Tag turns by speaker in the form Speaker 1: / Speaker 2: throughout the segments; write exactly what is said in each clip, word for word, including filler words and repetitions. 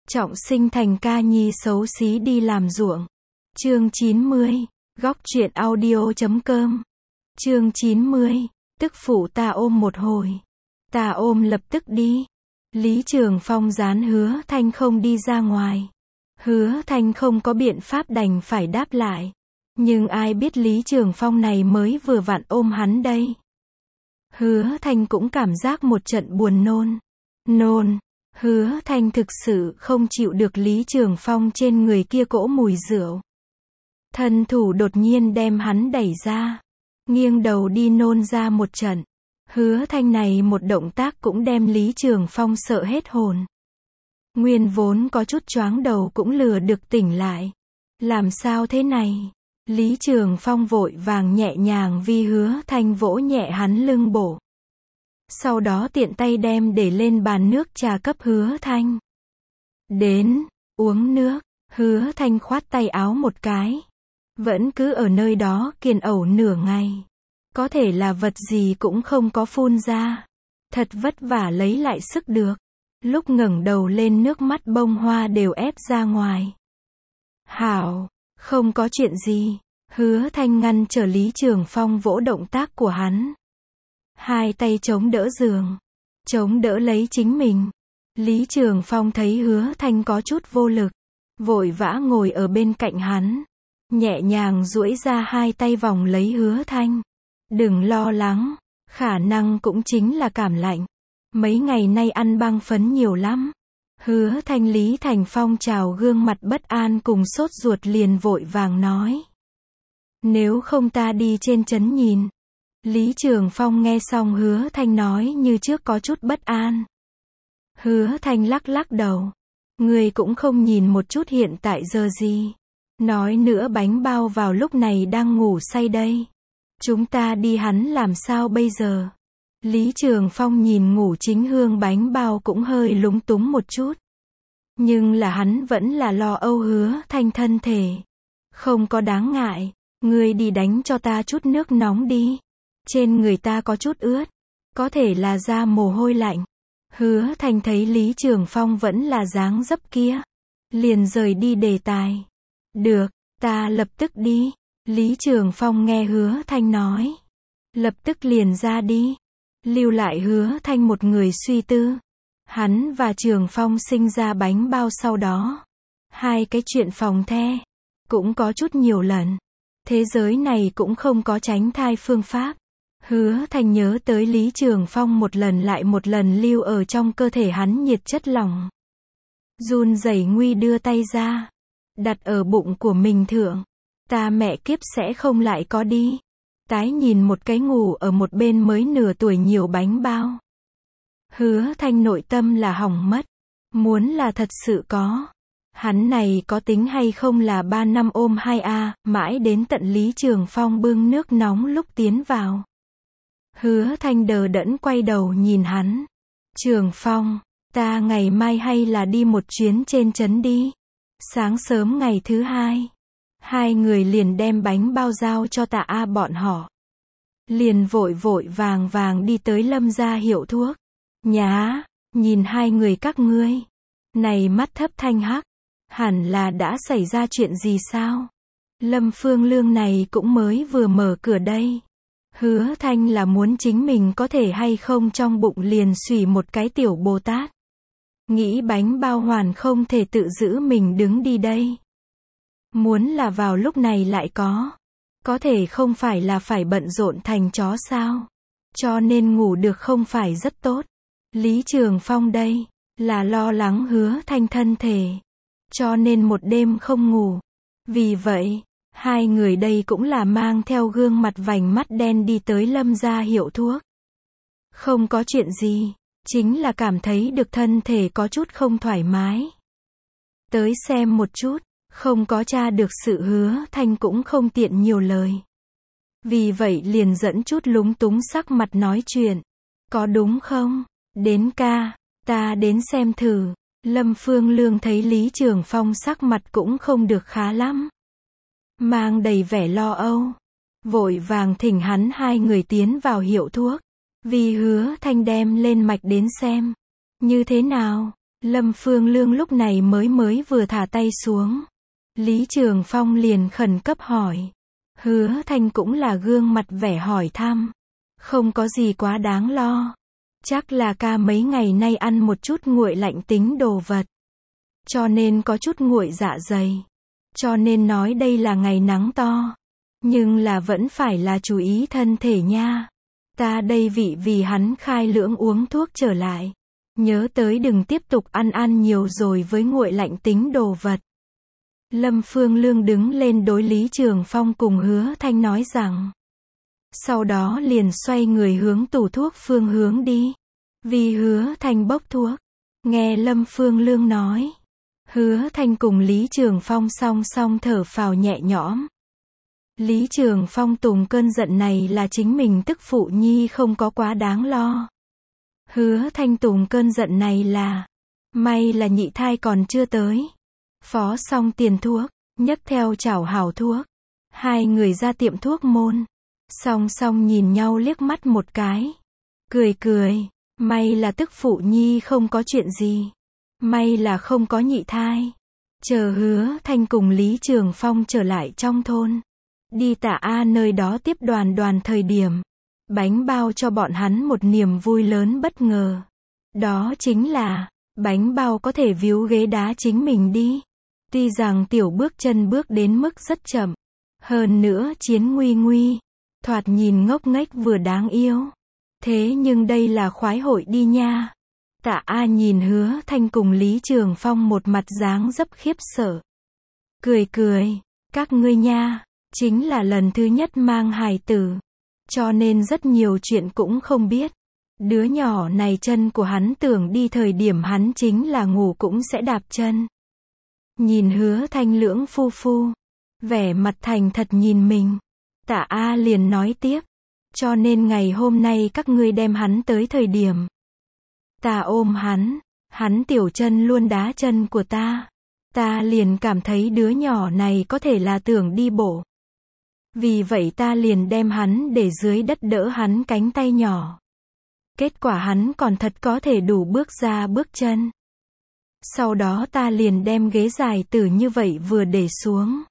Speaker 1: Trọng sinh thành ca nhi xấu xí đi làm ruộng. Chương chín mươi. Góc truyện audio chấm com. Chương chín mươi. Tức phụ ta ôm một hồi. Ta ôm lập tức đi. Lý Trường Phong gián Hứa Thanh không đi ra ngoài. Hứa Thanh không có biện pháp đành phải đáp lại. Nhưng ai biết Lý Trường Phong này mới vừa vặn ôm hắn đây. Hứa Thanh cũng cảm giác một trận buồn nôn. Nôn. Hứa Thanh thực sự không chịu được Lý Trường Phong trên người kia cỗ mùi rượu. Thân thủ đột nhiên đem hắn đẩy ra. Nghiêng đầu đi nôn ra một trận. Hứa Thanh này một động tác cũng đem Lý Trường Phong sợ hết hồn. Nguyên vốn có chút choáng đầu cũng lừa được tỉnh lại. Làm sao thế này? Lý Trường Phong vội vàng nhẹ nhàng vi Hứa Thanh vỗ nhẹ hắn lưng bổ. Sau đó tiện tay đem để lên bàn nước trà cấp Hứa Thanh. Đến, uống nước. Hứa Thanh khoát tay áo một cái. Vẫn cứ ở nơi đó kiên ẩu nửa ngày. Có thể là vật gì cũng không có phun ra. Thật vất vả lấy lại sức được. Lúc ngẩng đầu lên nước mắt bông hoa đều ép ra ngoài. Hảo, không có chuyện gì. Hứa Thanh ngăn trở Lý Trường Phong vỗ động tác của hắn. Hai tay chống đỡ giường. Chống đỡ lấy chính mình. Lý Trường Phong thấy Hứa Thanh có chút vô lực. Vội vã ngồi ở bên cạnh hắn. Nhẹ nhàng duỗi ra hai tay vòng lấy Hứa Thanh. Đừng lo lắng. Khả năng cũng chính là cảm lạnh. Mấy ngày nay ăn băng phấn nhiều lắm. Hứa Thanh Lý Thành Phong chào gương mặt bất an cùng sốt ruột liền vội vàng nói. Nếu không ta đi trên trấn nhìn. Lý Trường Phong nghe xong Hứa Thanh nói như trước có chút bất an. Hứa Thanh lắc lắc đầu. Người cũng không nhìn một chút hiện tại giờ gì. Nói nữa bánh bao vào lúc này đang ngủ say đây. Chúng ta đi hắn làm sao bây giờ? Lý Trường Phong nhìn ngủ chính hương bánh bao cũng hơi lúng túng một chút. Nhưng là hắn vẫn là lo âu Hứa Thanh thân thể. Không có đáng ngại. Ngươi đi đánh cho ta chút nước nóng đi. Trên người ta có chút ướt. Có thể là ra mồ hôi lạnh. Hứa Thanh thấy Lý Trường Phong vẫn là dáng dấp kia. Liền rời đi đề tài. Được, ta lập tức đi. Lý Trường Phong nghe Hứa Thanh nói. Lập tức liền ra đi. Lưu lại Hứa Thanh một người suy tư. Hắn và Trường Phong sinh ra bánh bao sau đó. Hai cái chuyện phòng the. Cũng có chút nhiều lần. Thế giới này cũng không có tránh thai phương pháp. Hứa Thanh nhớ tới Lý Trường Phong một lần lại một lần lưu ở trong cơ thể hắn nhiệt chất lỏng. Run rẩy nguy đưa tay ra. Đặt ở bụng của mình thượng. Ta mẹ kiếp sẽ không lại có đi. Tái nhìn một cái ngủ ở một bên mới nửa tuổi nhiều bánh bao. Hứa Thanh nội tâm là hỏng mất. Muốn là thật sự có. Hắn này có tính hay không là ba năm ôm hai a, mãi đến tận Lý Trường Phong bưng nước nóng lúc tiến vào. Hứa Thanh đờ đẫn quay đầu nhìn hắn. Trường Phong, ta ngày mai hay là đi một chuyến trên trấn đi. Sáng sớm ngày thứ hai. Hai người liền đem bánh bao giao cho Tạ A bọn họ. Liền vội vội vàng vàng đi tới Lâm gia hiệu thuốc. Nhá, nhìn hai người các ngươi. Này mắt thấp thanh hắc. Hẳn là đã xảy ra chuyện gì sao? Lâm Phương Lương này cũng mới vừa mở cửa đây. Hứa Thanh là muốn chính mình có thể hay không trong bụng liền xùy một cái tiểu Bồ Tát. Nghĩ bánh bao hoàn không thể tự giữ mình đứng đi đây. Muốn là vào lúc này lại có. Có thể không phải là phải bận rộn thành chó sao? Cho nên ngủ được không phải rất tốt. Lý Trường Phong đây, là lo lắng Hứa Thanh thân thể. Cho nên một đêm không ngủ. Vì vậy, hai người đây cũng là mang theo gương mặt vành mắt đen đi tới Lâm gia hiệu thuốc. Không có chuyện gì, chính là cảm thấy được thân thể có chút không thoải mái. Tới xem một chút, không có tra được sự Hứa Thanh cũng không tiện nhiều lời. Vì vậy liền dẫn chút lúng túng sắc mặt nói chuyện. Có đúng không? Đến ca, ta đến xem thử. Lâm Phương Lương thấy Lý Trường Phong sắc mặt cũng không được khá lắm. Mang đầy vẻ lo âu. Vội vàng thỉnh hắn hai người tiến vào hiệu thuốc. Vì Hứa Thanh đem lên mạch đến xem. Như thế nào? Lâm Phương Lương lúc này mới mới vừa thả tay xuống. Lý Trường Phong liền khẩn cấp hỏi. Hứa Thanh cũng là gương mặt vẻ hỏi thăm. Không có gì quá đáng lo. Chắc là ca mấy ngày nay ăn một chút nguội lạnh tính đồ vật. Cho nên có chút nguội dạ dày. Cho nên nói đây là ngày nắng to. Nhưng là vẫn phải là chú ý thân thể nha. Ta đây vị vì hắn khai lưỡng uống thuốc trở lại. Nhớ tới đừng tiếp tục ăn ăn nhiều rồi với nguội lạnh tính đồ vật. Lâm Phương Lương đứng lên đối Lý Trường Phong cùng Hứa Thanh nói rằng. Sau đó liền xoay người hướng tủ thuốc phương hướng đi. Vì Hứa Thanh bốc thuốc. Nghe Lâm Phương Lương nói. Hứa Thanh cùng Lý Trường Phong song song thở phào nhẹ nhõm. Lý Trường Phong tùng cơn giận này là chính mình tức phụ nhi không có quá đáng lo. Hứa Thanh tùng cơn giận này là, may là nhị thai còn chưa tới. Phó xong tiền thuốc, nhấc theo chảo hảo thuốc. Hai người ra tiệm thuốc môn. Song song nhìn nhau liếc mắt một cái. Cười cười, may là tức phụ nhi không có chuyện gì. May là không có nhị thai. Chờ Hứa Thanh cùng Lý Trường Phong trở lại trong thôn. Đi Tạ A nơi đó tiếp đoàn đoàn thời điểm. Bánh bao cho bọn hắn một niềm vui lớn bất ngờ. Đó chính là, bánh bao có thể víu ghế đá chính mình đi. Tuy rằng tiểu bước chân bước đến mức rất chậm. Hơn nữa chiến nguy nguy. Thoạt nhìn ngốc nghếch vừa đáng yêu. Thế nhưng đây là khoái hội đi nha. Tạ A nhìn Hứa Thanh cùng Lý Trường Phong một mặt dáng dấp khiếp sợ. Cười cười, các ngươi nha, chính là lần thứ nhất mang hài tử. Cho nên rất nhiều chuyện cũng không biết. Đứa nhỏ này chân của hắn tưởng đi thời điểm hắn chính là ngủ cũng sẽ đạp chân. Nhìn Hứa Thanh lưỡng phu phu. Vẻ mặt thành thật nhìn mình. Tạ A liền nói tiếp. Cho nên ngày hôm nay các ngươi đem hắn tới thời điểm. Ta ôm hắn. Hắn tiểu chân luôn đá chân của ta. Ta liền cảm thấy đứa nhỏ này có thể là tưởng đi bộ. Vì vậy ta liền đem hắn để dưới đất đỡ hắn cánh tay nhỏ. Kết quả hắn còn thật có thể đủ bước ra bước chân. Sau đó ta liền đem ghế dài tử như vậy vừa để xuống.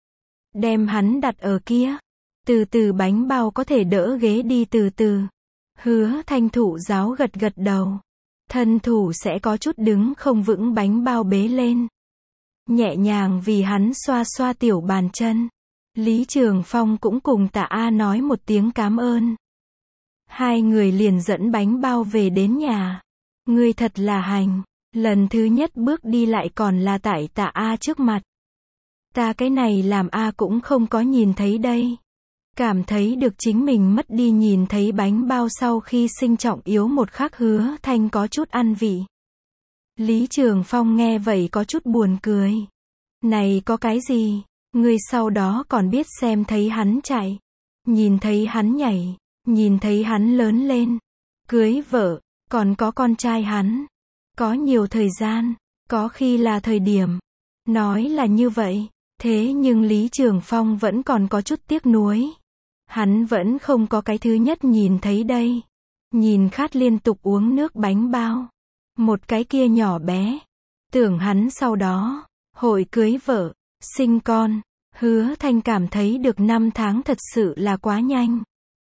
Speaker 1: Đem hắn đặt ở kia. Từ từ bánh bao có thể đỡ ghế đi từ từ. Hứa Thanh thụ giáo gật gật đầu. Thân thủ sẽ có chút đứng không vững bánh bao bế lên. Nhẹ nhàng vì hắn xoa xoa tiểu bàn chân. Lý Trường Phong cũng cùng Tạ A nói một tiếng cảm ơn. Hai người liền dẫn bánh bao về đến nhà. Ngươi thật là hành. Lần thứ nhất bước đi lại còn là tại Tạ A trước mặt. Ta cái này làm A cũng không có nhìn thấy đây. Cảm thấy được chính mình mất đi nhìn thấy bánh bao sau khi sinh trọng yếu một khắc. Hứa Thanh có chút ăn vị. Lý Trường Phong nghe vậy có chút buồn cười. Này có cái gì? Ngươi sau đó còn biết xem thấy hắn chạy. Nhìn thấy hắn nhảy. Nhìn thấy hắn lớn lên. Cưới vợ. Còn có con trai hắn. Có nhiều thời gian. Có khi là thời điểm. Nói là như vậy. Thế nhưng Lý Trường Phong vẫn còn có chút tiếc nuối. Hắn vẫn không có cái thứ nhất nhìn thấy đây. Nhìn khát liên tục uống nước bánh bao. Một cái kia nhỏ bé. Tưởng hắn sau đó. Hội cưới vợ. Sinh con. Hứa Thanh cảm thấy được năm tháng thật sự là quá nhanh.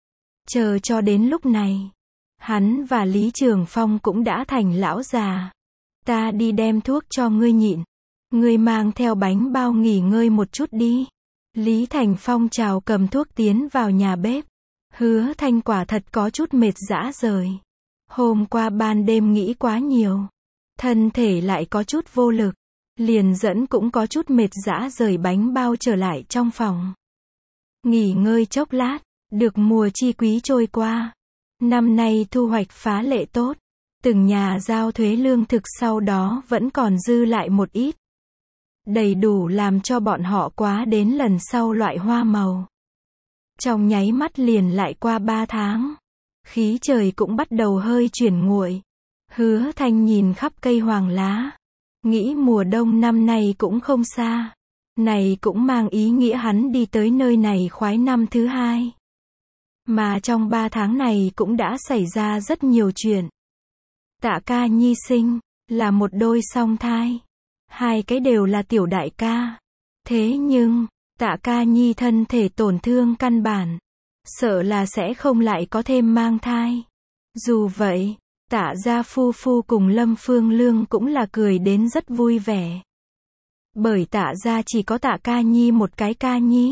Speaker 1: Chờ cho đến lúc này. Hắn và Lý Trường Phong cũng đã thành lão già. Ta đi đem thuốc cho ngươi nhịn. Ngươi mang theo bánh bao nghỉ ngơi một chút đi. Lý Thành Phong chào cầm thuốc tiến vào nhà bếp. Hứa Thanh quả thật có chút mệt rã rời. Hôm qua ban đêm nghĩ quá nhiều. Thân thể lại có chút vô lực. Liền dẫn cũng có chút mệt rã rời bánh bao trở lại trong phòng. Nghỉ ngơi chốc lát. Được mùa chi quý trôi qua. Năm nay thu hoạch phá lệ tốt. Từng nhà giao thuế lương thực sau đó vẫn còn dư lại một ít. Đầy đủ làm cho bọn họ quá đến lần sau loại hoa màu. Trong nháy mắt liền lại qua ba tháng. Khí trời cũng bắt đầu hơi chuyển nguội. Hứa Thanh nhìn khắp cây hoàng lá. Nghĩ mùa đông năm nay cũng không xa. Này cũng mang ý nghĩa hắn đi tới nơi này khoái năm thứ hai. Mà trong ba tháng này cũng đã xảy ra rất nhiều chuyện. Tạ Ca Nhi sinh. là một đôi song thai. Hai cái đều là tiểu đại ca. Thế nhưng, Tạ Ca Nhi thân thể tổn thương căn bản, sợ là sẽ không lại có thêm mang thai. Dù vậy, Tạ gia phu phu cùng Lâm Phương Lương cũng là cười đến rất vui vẻ. Bởi Tạ gia chỉ có Tạ Ca Nhi một cái Ca Nhi.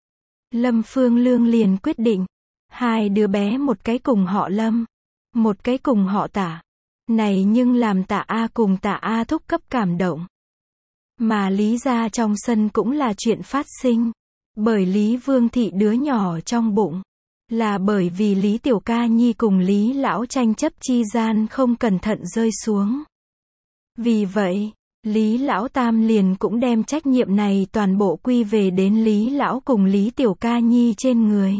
Speaker 1: Lâm Phương Lương liền quyết định, hai đứa bé một cái cùng họ Lâm, một cái cùng họ Tạ. Này nhưng làm Tạ A cùng Tạ A thúc cấp cảm động. Mà Lý gia trong sân cũng là chuyện phát sinh. Bởi Lý Vương thị đứa nhỏ trong bụng, là bởi vì Lý Tiểu Ca Nhi cùng Lý lão tranh chấp chi gian không cẩn thận rơi xuống. Vì vậy, Lý lão tam liền cũng đem trách nhiệm này toàn bộ quy về đến Lý lão cùng Lý Tiểu Ca Nhi trên người.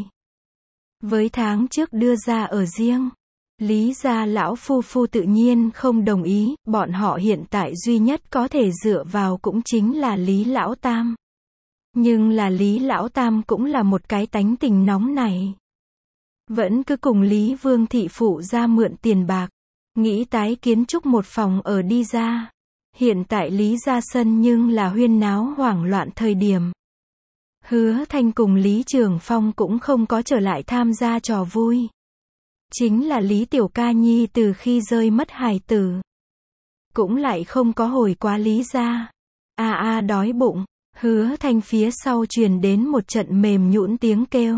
Speaker 1: Với tháng trước đưa ra ở riêng, Lý gia lão phu phu tự nhiên không đồng ý, bọn họ hiện tại duy nhất có thể dựa vào cũng chính là Lý lão tam. Nhưng là Lý lão tam cũng là một cái tánh tình nóng này. Vẫn cứ cùng Lý Vương thị phụ ra mượn tiền bạc, nghĩ tái kiến trúc một phòng ở đi ra. Hiện tại Lý gia sân nhưng là huyên náo hoảng loạn thời điểm. Hứa Thanh cùng Lý Trường Phong cũng không có trở lại tham gia trò vui. Chính là Lý Tiểu Ca Nhi từ khi rơi mất hài tử, cũng lại không có hồi quá Lý gia. A a đói bụng. Hứa Thanh phía sau truyền đến một trận mềm nhũn tiếng kêu.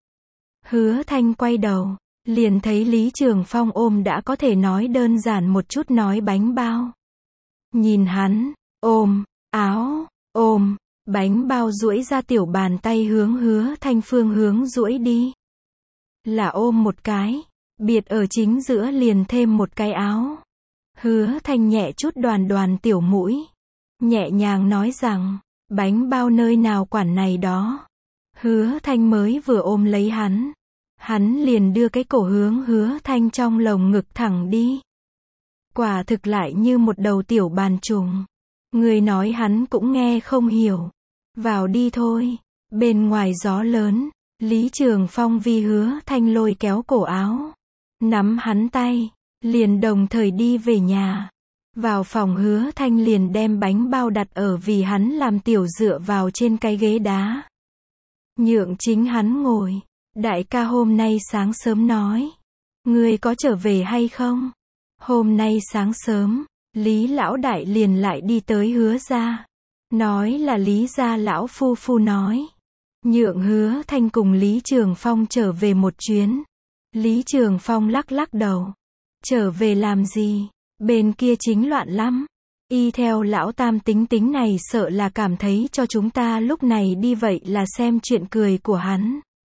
Speaker 1: Hứa Thanh quay đầu, liền thấy Lý Trường Phong ôm đã có thể nói đơn giản một chút nói bánh bao. Nhìn hắn, ôm, áo, ôm, bánh bao duỗi ra tiểu bàn tay hướng Hứa Thanh phương hướng duỗi đi. Là ôm một cái, biệt ở chính giữa liền thêm một cái áo. Hứa Thanh nhẹ chút đoàn đoàn tiểu mũi, nhẹ nhàng nói rằng, bánh bao nơi nào quản này đó. Hứa Thanh mới vừa ôm lấy hắn, hắn liền đưa cái cổ hướng Hứa Thanh trong lồng ngực thẳng đi. Quả thực lại như một đầu tiểu bàn trùng. Người nói hắn cũng nghe không hiểu. Vào đi thôi. Bên ngoài gió lớn, Lý Trường Phong vì Hứa Thanh lôi kéo cổ áo, nắm hắn tay, liền đồng thời đi về nhà. Vào phòng Hứa Thanh liền đem bánh bao đặt ở vì hắn làm tiểu dựa vào trên cái ghế đá. Nhượng chính hắn ngồi. Đại ca hôm nay sáng sớm nói, ngươi có trở về hay không? Hôm nay sáng sớm, Lý lão đại liền lại đi tới Hứa gia. Nói là Lý gia lão phu phu nói, nhượng Hứa Thanh cùng Lý Trường Phong trở về một chuyến. Lý Trường Phong lắc lắc đầu. Trở về làm gì? Bên kia chính loạn lắm. Y theo lão tam tính tính này sợ là cảm thấy cho chúng ta lúc này đi vậy là xem chuyện cười của hắn.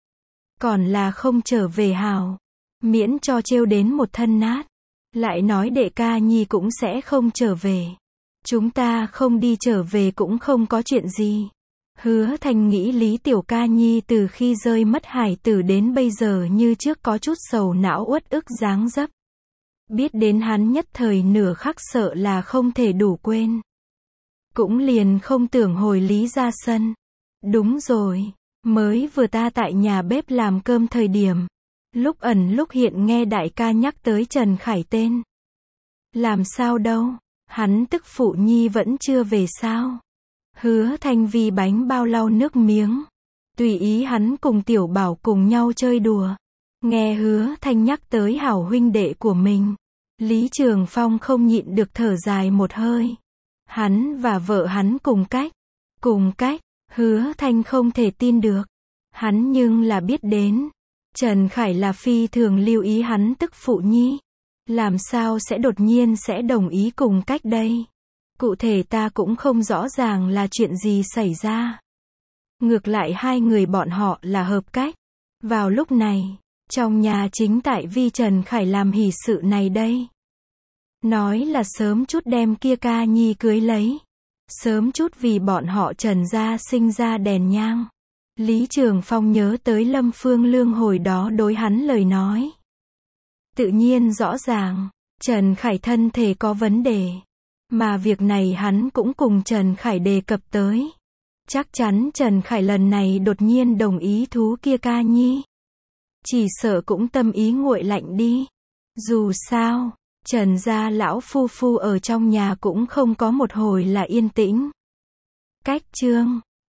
Speaker 1: Còn là không trở về hào. Miễn cho trêu đến một thân nát. Lại nói đệ ca nhi cũng sẽ không trở về. Chúng ta không đi trở về cũng không có chuyện gì. Hứa Thanh nghĩ Lý Tiểu Ca Nhi từ khi rơi mất hải tử đến bây giờ như trước có chút sầu não uất ức dáng dấp. Biết đến hắn nhất thời nửa khắc sợ là không thể đủ quên. Cũng liền không tưởng hồi Lý ra sân. Đúng rồi, mới vừa ta tại nhà bếp làm cơm thời điểm. Lúc ẩn lúc hiện nghe đại ca nhắc tới Trần Khải tên. Làm sao đâu, hắn tức phụ nhi vẫn chưa về sao. Hứa Thanh vì bánh bao lau nước miếng. Tùy ý hắn cùng Tiểu Bảo cùng nhau chơi đùa. Nghe Hứa Thanh nhắc tới hảo huynh đệ của mình. Lý Trường Phong không nhịn được thở dài một hơi. Hắn và vợ hắn cùng cách. Cùng cách, Hứa Thanh không thể tin được. Hắn nhưng là biết đến. Trần Khải là phi thường lưu ý hắn tức phụ nhi. Làm sao sẽ đột nhiên sẽ đồng ý cùng cách đây? Cụ thể ta cũng không rõ ràng là chuyện gì xảy ra. Ngược lại hai người bọn họ là hợp cách. Vào lúc này, trong nhà chính tại vi Trần Khải làm hỷ sự này đây. Nói là sớm chút đem kia ca nhi cưới lấy. Sớm chút vì bọn họ Trần gia sinh ra đèn nhang. Lý Trường Phong nhớ tới Lâm Phương Lương hồi đó đối hắn lời nói. Tự nhiên rõ ràng, Trần Khải thân thể có vấn đề. Mà việc này hắn cũng cùng Trần Khải đề cập tới. Chắc chắn Trần Khải lần này đột nhiên đồng ý thú kia ca nhi. Chỉ sợ cũng tâm ý nguội lạnh đi. Dù sao, Trần gia lão phu phu ở trong nhà cũng không có một hồi là yên tĩnh. Cách chương